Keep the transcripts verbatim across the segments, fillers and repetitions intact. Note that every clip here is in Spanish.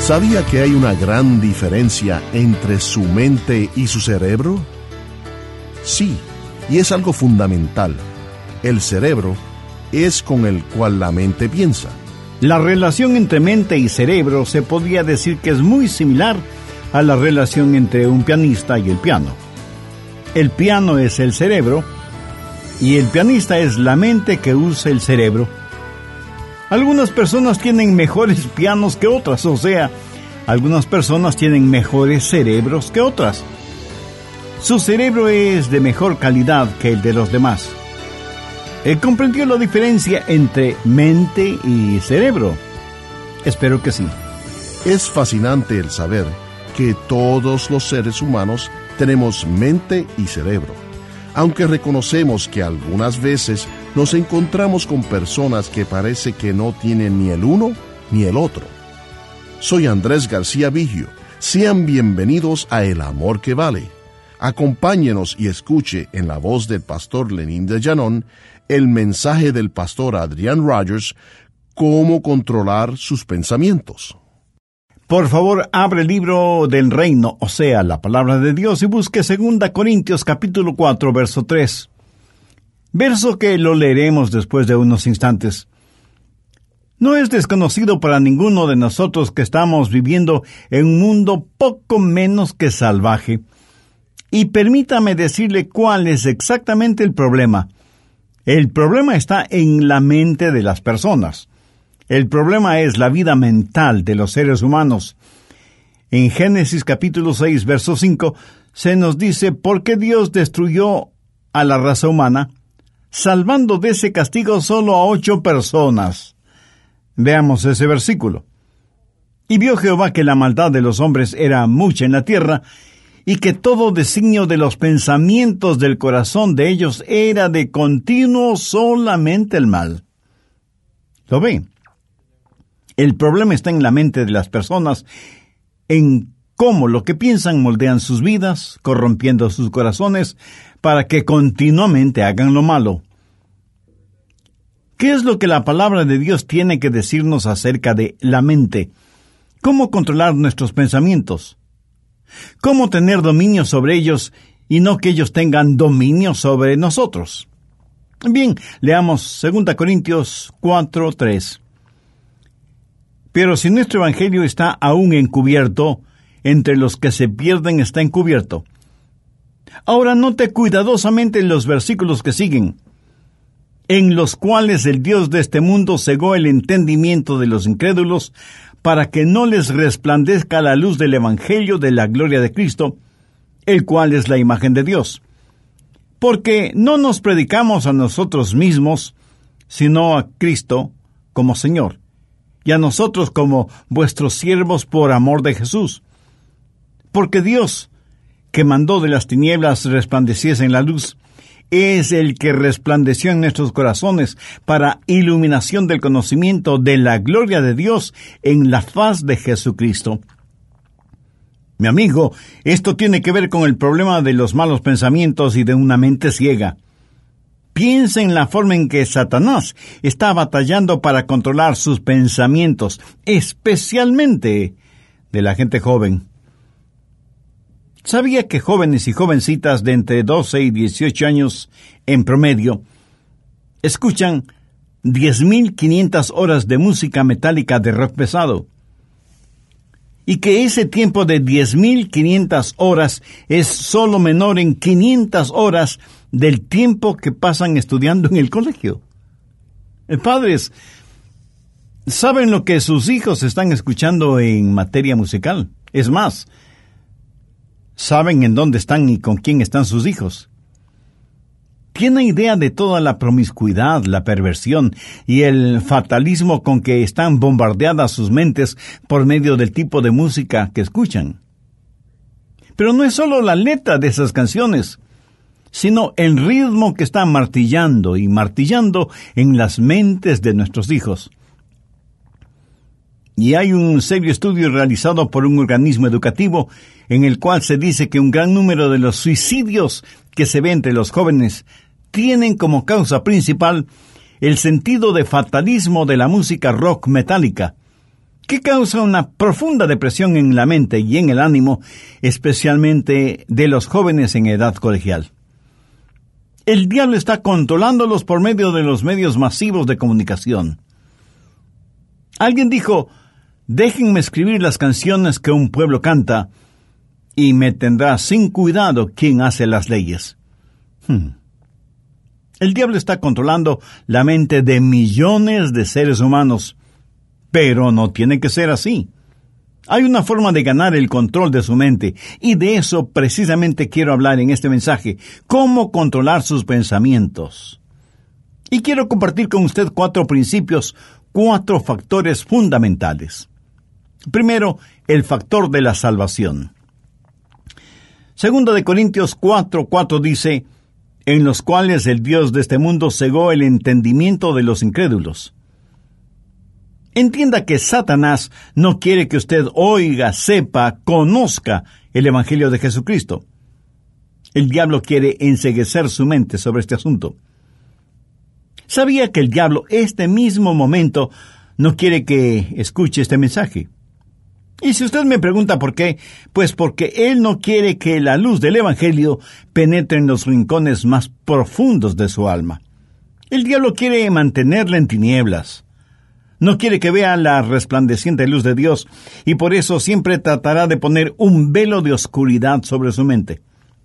¿Sabía que hay una gran diferencia entre su mente y su cerebro? Sí, y es algo fundamental. El cerebro es con el cual la mente piensa. La relación entre mente y cerebro se podría decir que es muy similar a la relación entre un pianista y el piano. El piano es el cerebro y el pianista es la mente que usa el cerebro. Algunas personas tienen mejores pianos que otras, o sea, algunas personas tienen mejores cerebros que otras. Su cerebro es de mejor calidad que el de los demás. ¿Él comprendió la diferencia entre mente y cerebro? Espero que sí. Es fascinante el saber que todos los seres humanos tenemos mente y cerebro, aunque reconocemos que algunas veces nos encontramos con personas que parece que no tienen ni el uno ni el otro. Soy Andrés García Vigio. Sean bienvenidos a El Amor que Vale. Acompáñenos y escuche en la voz del pastor Lenín de Llanón el mensaje del pastor Adrián Rogers, cómo controlar sus pensamientos. Por favor, abre el libro del reino, o sea, la palabra de Dios, y busque Segunda Corintios capítulo cuatro, verso tres. Verso que lo leeremos después de unos instantes. No es desconocido para ninguno de nosotros que estamos viviendo en un mundo poco menos que salvaje. Y permítame decirle cuál es exactamente el problema. El problema está en la mente de las personas. El problema es la vida mental de los seres humanos. En Génesis capítulo seis, verso cinco, se nos dice por qué Dios destruyó a la raza humana, salvando de ese castigo solo a ocho personas. Veamos ese versículo. Y vio Jehová que la maldad de los hombres era mucha en la tierra, y que todo designio de los pensamientos del corazón de ellos era de continuo solamente el mal. ¿Lo ve? El problema está en la mente de las personas, en cómo lo que piensan moldean sus vidas, corrompiendo sus corazones, para que continuamente hagan lo malo. ¿Qué es lo que la palabra de Dios tiene que decirnos acerca de la mente? ¿Cómo controlar nuestros pensamientos? ¿Cómo tener dominio sobre ellos y no que ellos tengan dominio sobre nosotros? Bien, leamos Segunda Corintios cuatro, tres. Pero si nuestro evangelio está aún encubierto, entre los que se pierden está encubierto. Ahora note cuidadosamente los versículos que siguen, en los cuales el Dios de este mundo cegó el entendimiento de los incrédulos, para que no les resplandezca la luz del evangelio de la gloria de Cristo, el cual es la imagen de Dios. Porque no nos predicamos a nosotros mismos, sino a Cristo como Señor, y a nosotros como vuestros siervos por amor de Jesús. Porque Dios, que mandó de las tinieblas resplandeciese en la luz, es el que resplandeció en nuestros corazones para iluminación del conocimiento de la gloria de Dios en la faz de Jesucristo. Mi amigo, esto tiene que ver con el problema de los malos pensamientos y de una mente ciega. Piensa en la forma en que Satanás está batallando para controlar sus pensamientos, especialmente de la gente joven. ¿Sabía que jóvenes y jovencitas de entre doce y dieciocho años, en promedio, escuchan diez mil quinientas horas de música metálica de rock pesado? Y que ese tiempo de diez mil quinientas horas es solo menor en quinientas horas del tiempo que pasan estudiando en el colegio. Eh, padres, ¿saben lo que sus hijos están escuchando en materia musical? Es más, ¿saben en dónde están y con quién están sus hijos? ¿Tienen idea de toda la promiscuidad, la perversión y el fatalismo con que están bombardeadas sus mentes por medio del tipo de música que escuchan? Pero no es solo la letra de esas canciones, sino el ritmo que está martillando y martillando en las mentes de nuestros hijos. Y hay un serio estudio realizado por un organismo educativo en el cual se dice que un gran número de los suicidios que se ve entre los jóvenes tienen como causa principal el sentido de fatalismo de la música rock metálica, que causa una profunda depresión en la mente y en el ánimo, especialmente de los jóvenes en edad colegial. El diablo está controlándolos por medio de los medios masivos de comunicación. Alguien dijo: déjenme escribir las canciones que un pueblo canta, y me tendrá sin cuidado quien hace las leyes. Hmm. El diablo está controlando la mente de millones de seres humanos, pero no tiene que ser así. Hay una forma de ganar el control de su mente, y de eso precisamente quiero hablar en este mensaje: cómo controlar sus pensamientos. Y quiero compartir con usted cuatro principios, cuatro factores fundamentales. Primero, el factor de la salvación. Segunda de Corintios cuatro, cuatro dice: en los cuales el Dios de este mundo cegó el entendimiento de los incrédulos. Entienda que Satanás no quiere que usted oiga, sepa, conozca el Evangelio de Jesucristo. El diablo quiere enceguecer su mente sobre este asunto. ¿Sabía que el diablo, este mismo momento, no quiere que escuche este mensaje? Y si usted me pregunta por qué, pues porque él no quiere que la luz del Evangelio penetre en los rincones más profundos de su alma. El diablo quiere mantenerla en tinieblas. No quiere que vea la resplandeciente luz de Dios, y por eso siempre tratará de poner un velo de oscuridad sobre su mente.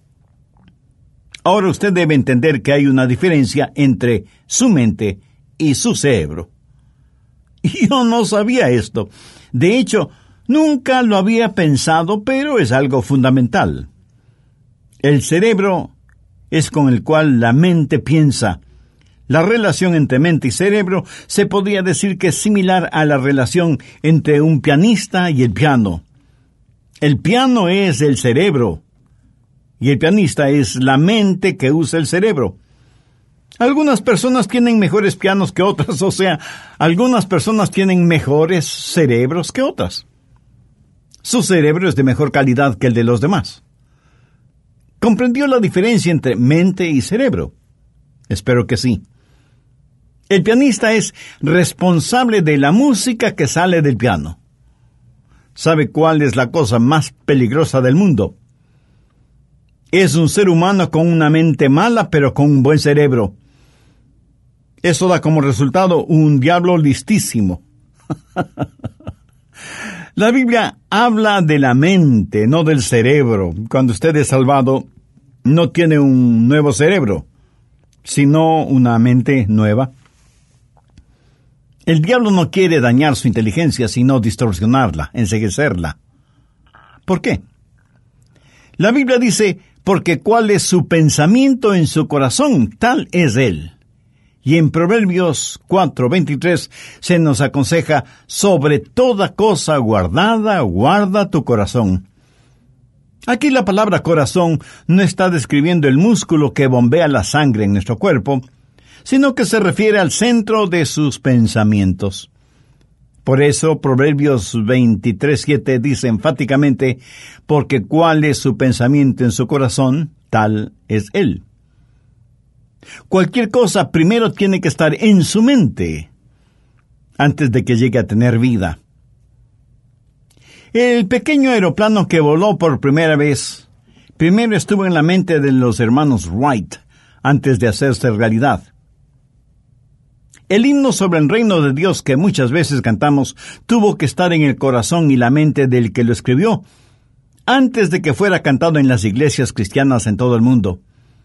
Ahora usted debe entender que hay una diferencia entre su mente y su cerebro. Yo no sabía esto. De hecho, nunca lo había pensado, pero es algo fundamental. El cerebro es con el cual la mente piensa. La relación entre mente y cerebro se podría decir que es similar a la relación entre un pianista y el piano. El piano es el cerebro, y el pianista es la mente que usa el cerebro. Algunas personas tienen mejores pianos que otras, o sea, algunas personas tienen mejores cerebros que otras. Su cerebro es de mejor calidad que el de los demás. ¿Comprendió la diferencia entre mente y cerebro? Espero que sí. El pianista es responsable de la música que sale del piano. ¿Sabe cuál es la cosa más peligrosa del mundo? Es un ser humano con una mente mala, pero con un buen cerebro. Eso da como resultado un diablo listísimo. La Biblia habla de la mente, no del cerebro. Cuando usted es salvado, no tiene un nuevo cerebro, sino una mente nueva. El diablo no quiere dañar su inteligencia, sino distorsionarla, enceguecerla. ¿Por qué? La Biblia dice: porque cuál es su pensamiento en su corazón, tal es él. Y en Proverbios cuatro veintitrés se nos aconseja: sobre toda cosa guardada, guarda tu corazón. Aquí la palabra corazón no está describiendo el músculo que bombea la sangre en nuestro cuerpo, sino que se refiere al centro de sus pensamientos. Por eso Proverbios veintitrés siete dice enfáticamente: porque cuál es su pensamiento en su corazón, tal es él. Cualquier cosa primero tiene que estar en su mente, antes de que llegue a tener vida. El pequeño aeroplano que voló por primera vez, primero estuvo en la mente de los hermanos Wright, antes de hacerse realidad. El himno sobre el reino de Dios que muchas veces cantamos tuvo que estar en el corazón y la mente del que lo escribió, antes de que fuera cantado en las iglesias cristianas en todo el mundo.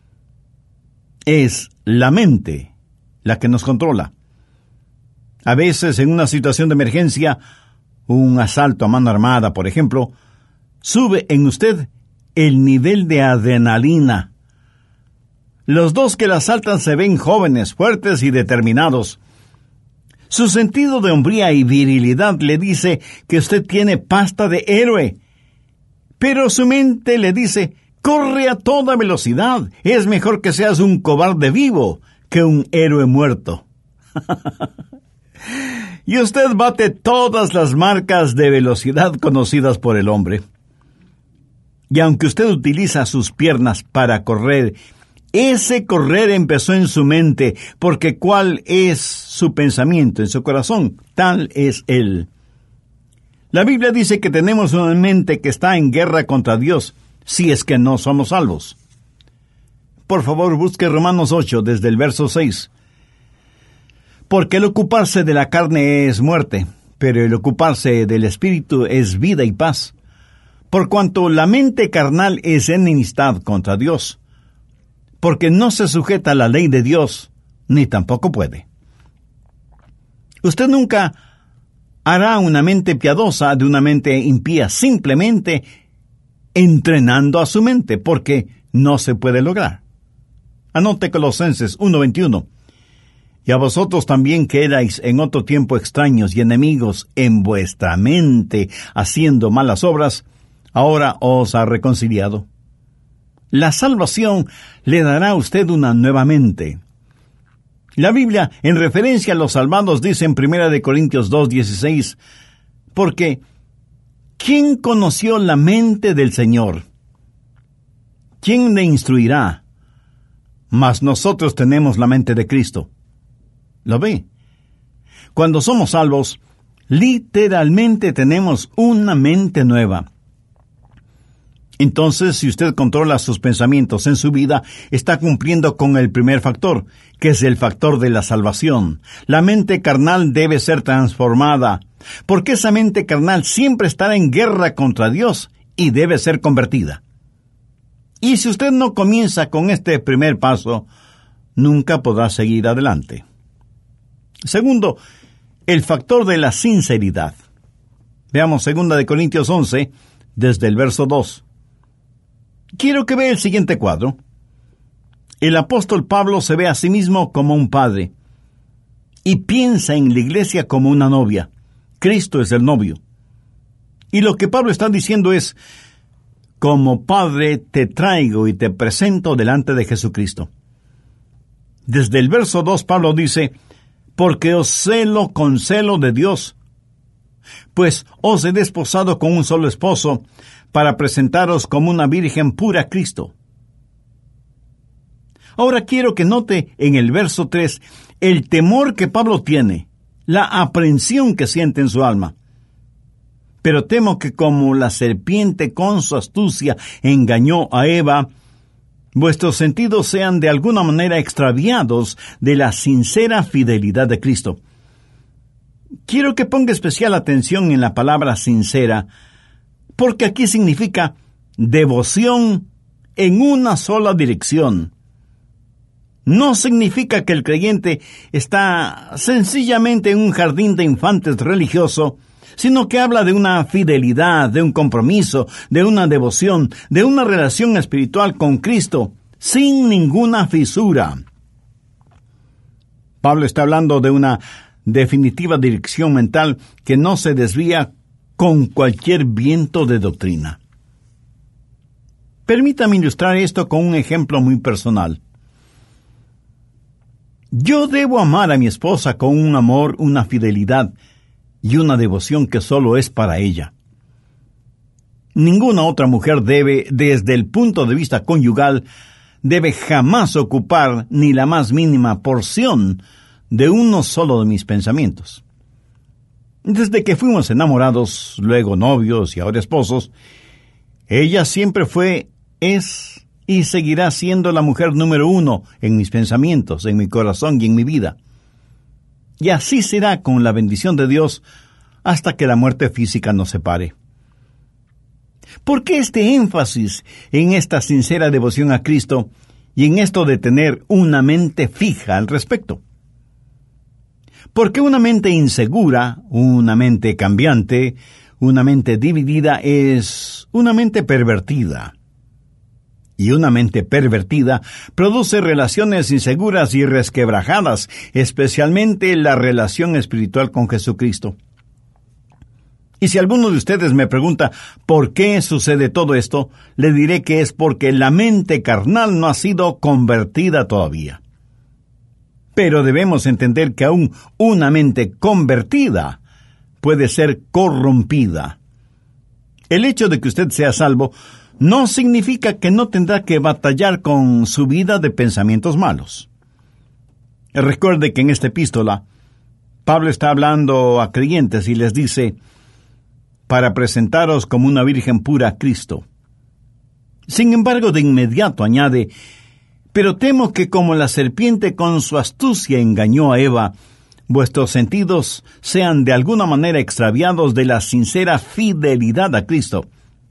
Es la mente la que nos controla. A veces, en una situación de emergencia, un asalto a mano armada, por ejemplo, sube en usted el nivel de adrenalina. Los dos que la asaltan se ven jóvenes, fuertes y determinados. Su sentido de hombría y virilidad le dice que usted tiene pasta de héroe. Pero su mente le dice: corre a toda velocidad. Es mejor que seas un cobarde vivo que un héroe muerto. Y usted bate todas las marcas de velocidad conocidas por el hombre. Y aunque usted utiliza sus piernas para correr, ese correr empezó en su mente, porque cuál es su pensamiento en su corazón, tal es él. La Biblia dice que tenemos una mente que está en guerra contra Dios, si es que no somos salvos. Por favor, busque Romanos ocho, desde el verso seis. Porque el ocuparse de la carne es muerte, pero el ocuparse del Espíritu es vida y paz. Por cuanto la mente carnal es enemistad contra Dios, porque no se sujeta a la ley de Dios, ni tampoco puede. Usted nunca hará una mente piadosa de una mente impía, simplemente entrenando a su mente, porque no se puede lograr. Anote Colosenses uno veintiuno. Y a vosotros también que erais en otro tiempo extraños y enemigos en vuestra mente, haciendo malas obras, ahora os ha reconciliado. La salvación le dará a usted una nueva mente. La Biblia, en referencia a los salvados, dice en primera de Corintios dos dieciséis, porque ¿quién conoció la mente del Señor? ¿Quién le instruirá? Mas nosotros tenemos la mente de Cristo. ¿Lo ve? Cuando somos salvos, literalmente tenemos una mente nueva. Entonces, si usted controla sus pensamientos en su vida, está cumpliendo con el primer factor, que es el factor de la salvación. La mente carnal debe ser transformada, porque esa mente carnal siempre estará en guerra contra Dios y debe ser convertida. Y si usted no comienza con este primer paso, nunca podrá seguir adelante. Segundo, el factor de la sinceridad. Veamos segunda de Corintios once, desde el verso dos. Quiero que vea el siguiente cuadro. El apóstol Pablo se ve a sí mismo como un padre y piensa en la iglesia como una novia. Cristo es el novio. Y lo que Pablo está diciendo es, como padre te traigo y te presento delante de Jesucristo. Desde el verso dos Pablo dice, porque os celo con celo de Dios, pues os he desposado con un solo esposo, para presentaros como una virgen pura a Cristo. Ahora quiero que note en el verso tres el temor que Pablo tiene, la aprensión que siente en su alma. Pero temo que como la serpiente con su astucia engañó a Eva, vuestros sentidos sean de alguna manera extraviados de la sincera fidelidad de Cristo. Quiero que ponga especial atención en la palabra sincera, porque aquí significa devoción en una sola dirección. No significa que el creyente está sencillamente en un jardín de infantes religioso, sino que habla de una fidelidad, de un compromiso, de una devoción, de una relación espiritual con Cristo, sin ninguna fisura. Pablo está hablando de una definitiva dirección mental que no se desvía con cualquier viento de doctrina. Permítame ilustrar esto con un ejemplo muy personal. Yo debo amar a mi esposa con un amor, una fidelidad y una devoción que solo es para ella. Ninguna otra mujer debe, desde el punto de vista conyugal, debe jamás ocupar ni la más mínima porción de uno solo de mis pensamientos. Desde que fuimos enamorados, luego novios y ahora esposos, ella siempre fue, es y seguirá siendo la mujer número uno en mis pensamientos, en mi corazón y en mi vida. Y así será con la bendición de Dios hasta que la muerte física nos separe. ¿Por qué este énfasis en esta sincera devoción a Cristo y en esto de tener una mente fija al respecto? Porque una mente insegura, una mente cambiante, una mente dividida es una mente pervertida. Y una mente pervertida produce relaciones inseguras y resquebrajadas, especialmente la relación espiritual con Jesucristo. Y si alguno de ustedes me pregunta por qué sucede todo esto, le diré que es porque la mente carnal no ha sido convertida todavía. Pero debemos entender que aún una mente convertida puede ser corrompida. El hecho de que usted sea salvo no significa que no tendrá que batallar con su vida de pensamientos malos. Recuerde que en esta epístola, Pablo está hablando a creyentes y les dice, para presentaros como una virgen pura a Cristo. Sin embargo, de inmediato añade, pero temo que como la serpiente con su astucia engañó a Eva, vuestros sentidos sean de alguna manera extraviados de la sincera fidelidad a Cristo.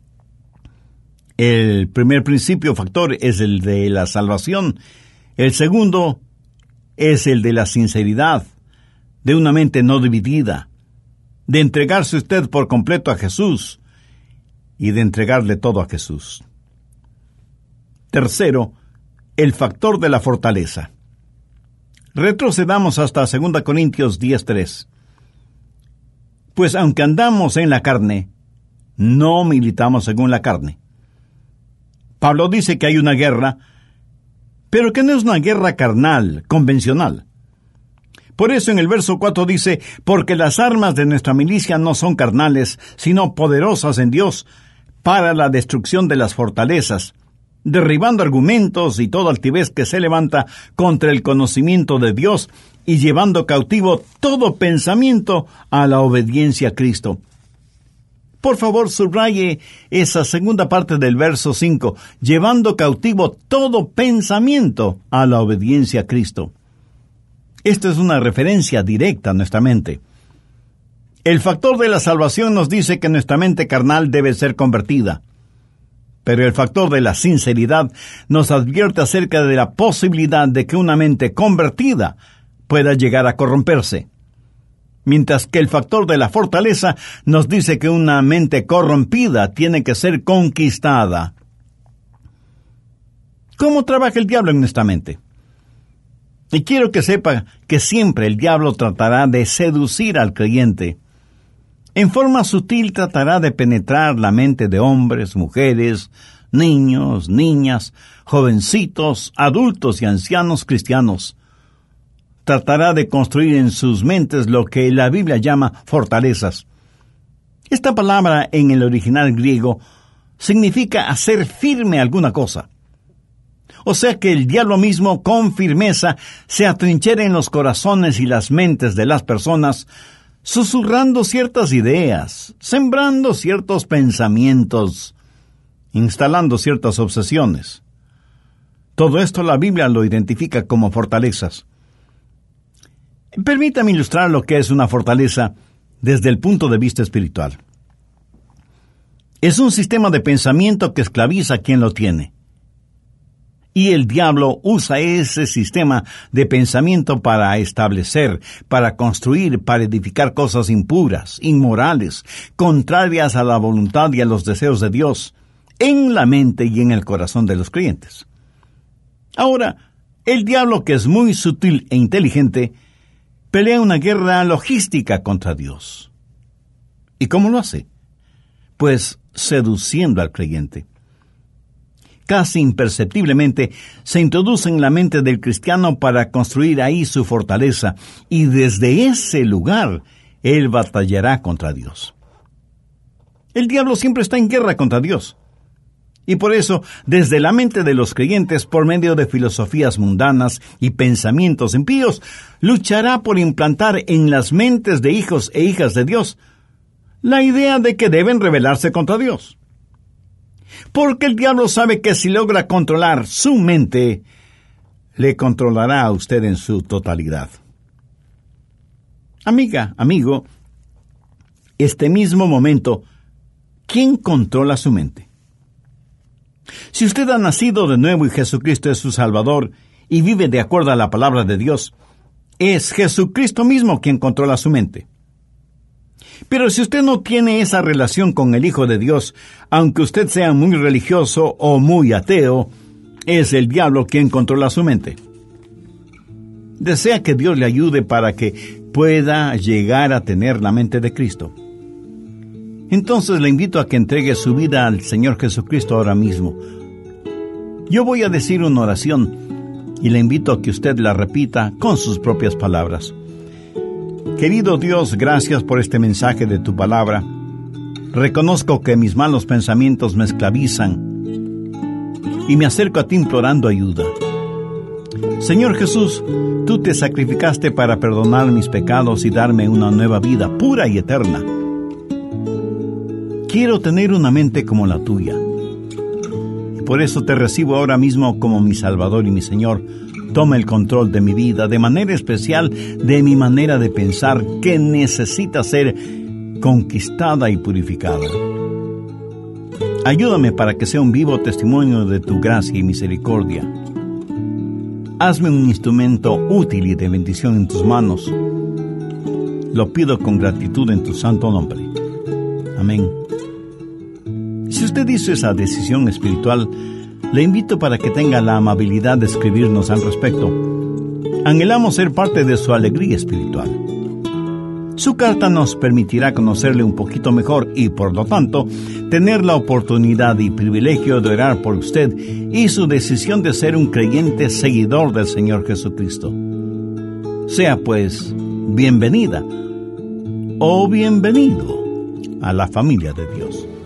El primer principio factor es el de la salvación. El segundo es el de la sinceridad, de una mente no dividida, de entregarse usted por completo a Jesús y de entregarle todo a Jesús. Tercero, el factor de la fortaleza. Retrocedamos hasta segunda Corintios diez tres. Pues aunque andamos en la carne, no militamos según la carne. Pablo dice que hay una guerra, pero que no es una guerra carnal, convencional. Por eso en el verso cuatro dice, porque las armas de nuestra milicia no son carnales, sino poderosas en Dios, para la destrucción de las fortalezas, derribando argumentos y toda altivez que se levanta contra el conocimiento de Dios y llevando cautivo todo pensamiento a la obediencia a Cristo. Por favor, subraye esa segunda parte del verso cinco, llevando cautivo todo pensamiento a la obediencia a Cristo. Esto es una referencia directa a nuestra mente. El factor de la salvación nos dice que nuestra mente carnal debe ser convertida. Pero el factor de la sinceridad nos advierte acerca de la posibilidad de que una mente convertida pueda llegar a corromperse. Mientras que el factor de la fortaleza nos dice que una mente corrompida tiene que ser conquistada. ¿Cómo trabaja el diablo en nuestra mente? Y quiero que sepa que siempre el diablo tratará de seducir al creyente. En forma sutil tratará de penetrar la mente de hombres, mujeres, niños, niñas, jovencitos, adultos y ancianos cristianos. Tratará de construir en sus mentes lo que la Biblia llama fortalezas. Esta palabra en el original griego significa hacer firme alguna cosa. O sea que el diablo mismo con firmeza se atrinchera en los corazones y las mentes de las personas, susurrando ciertas ideas, sembrando ciertos pensamientos, instalando ciertas obsesiones. Todo esto la Biblia lo identifica como fortalezas. Permítame ilustrar lo que es una fortaleza desde el punto de vista espiritual. Es un sistema de pensamiento que esclaviza a quien lo tiene. Y el diablo usa ese sistema de pensamiento para establecer, para construir, para edificar cosas impuras, inmorales, contrarias a la voluntad y a los deseos de Dios, en la mente y en el corazón de los creyentes. Ahora, el diablo, que es muy sutil e inteligente, pelea una guerra logística contra Dios. ¿Y cómo lo hace? Pues seduciendo al creyente. Casi imperceptiblemente se introduce en la mente del cristiano para construir ahí su fortaleza, y desde ese lugar él batallará contra Dios. El diablo siempre está en guerra contra Dios. Y por eso, desde la mente de los creyentes, por medio de filosofías mundanas y pensamientos impíos, luchará por implantar en las mentes de hijos e hijas de Dios la idea de que deben rebelarse contra Dios. Porque el diablo sabe que si logra controlar su mente, le controlará a usted en su totalidad. Amiga, amigo, este mismo momento, ¿quién controla su mente? Si usted ha nacido de nuevo y Jesucristo es su Salvador y vive de acuerdo a la palabra de Dios, es Jesucristo mismo quien controla su mente. Pero si usted no tiene esa relación con el Hijo de Dios, aunque usted sea muy religioso o muy ateo, es el diablo quien controla su mente. Desea que Dios le ayude para que pueda llegar a tener la mente de Cristo. Entonces le invito a que entregue su vida al Señor Jesucristo ahora mismo. Yo voy a decir una oración y le invito a que usted la repita con sus propias palabras. Querido Dios, gracias por este mensaje de tu palabra. Reconozco que mis malos pensamientos me esclavizan y me acerco a ti implorando ayuda. Señor Jesús, tú te sacrificaste para perdonar mis pecados y darme una nueva vida pura y eterna. Quiero tener una mente como la tuya. Y por eso te recibo ahora mismo como mi Salvador y mi Señor. Toma el control de mi vida, de manera especial de mi manera de pensar, que necesita ser conquistada y purificada. Ayúdame para que sea un vivo testimonio de tu gracia y misericordia. Hazme un instrumento útil y de bendición en tus manos. Lo pido con gratitud en tu santo nombre. Amén. Si usted hizo esa decisión espiritual, le invito para que tenga la amabilidad de escribirnos al respecto. Anhelamos ser parte de su alegría espiritual. Su carta nos permitirá conocerle un poquito mejor y, por lo tanto, tener la oportunidad y privilegio de orar por usted y su decisión de ser un creyente seguidor del Señor Jesucristo. Sea, pues, bienvenida o bienvenido a la familia de Dios.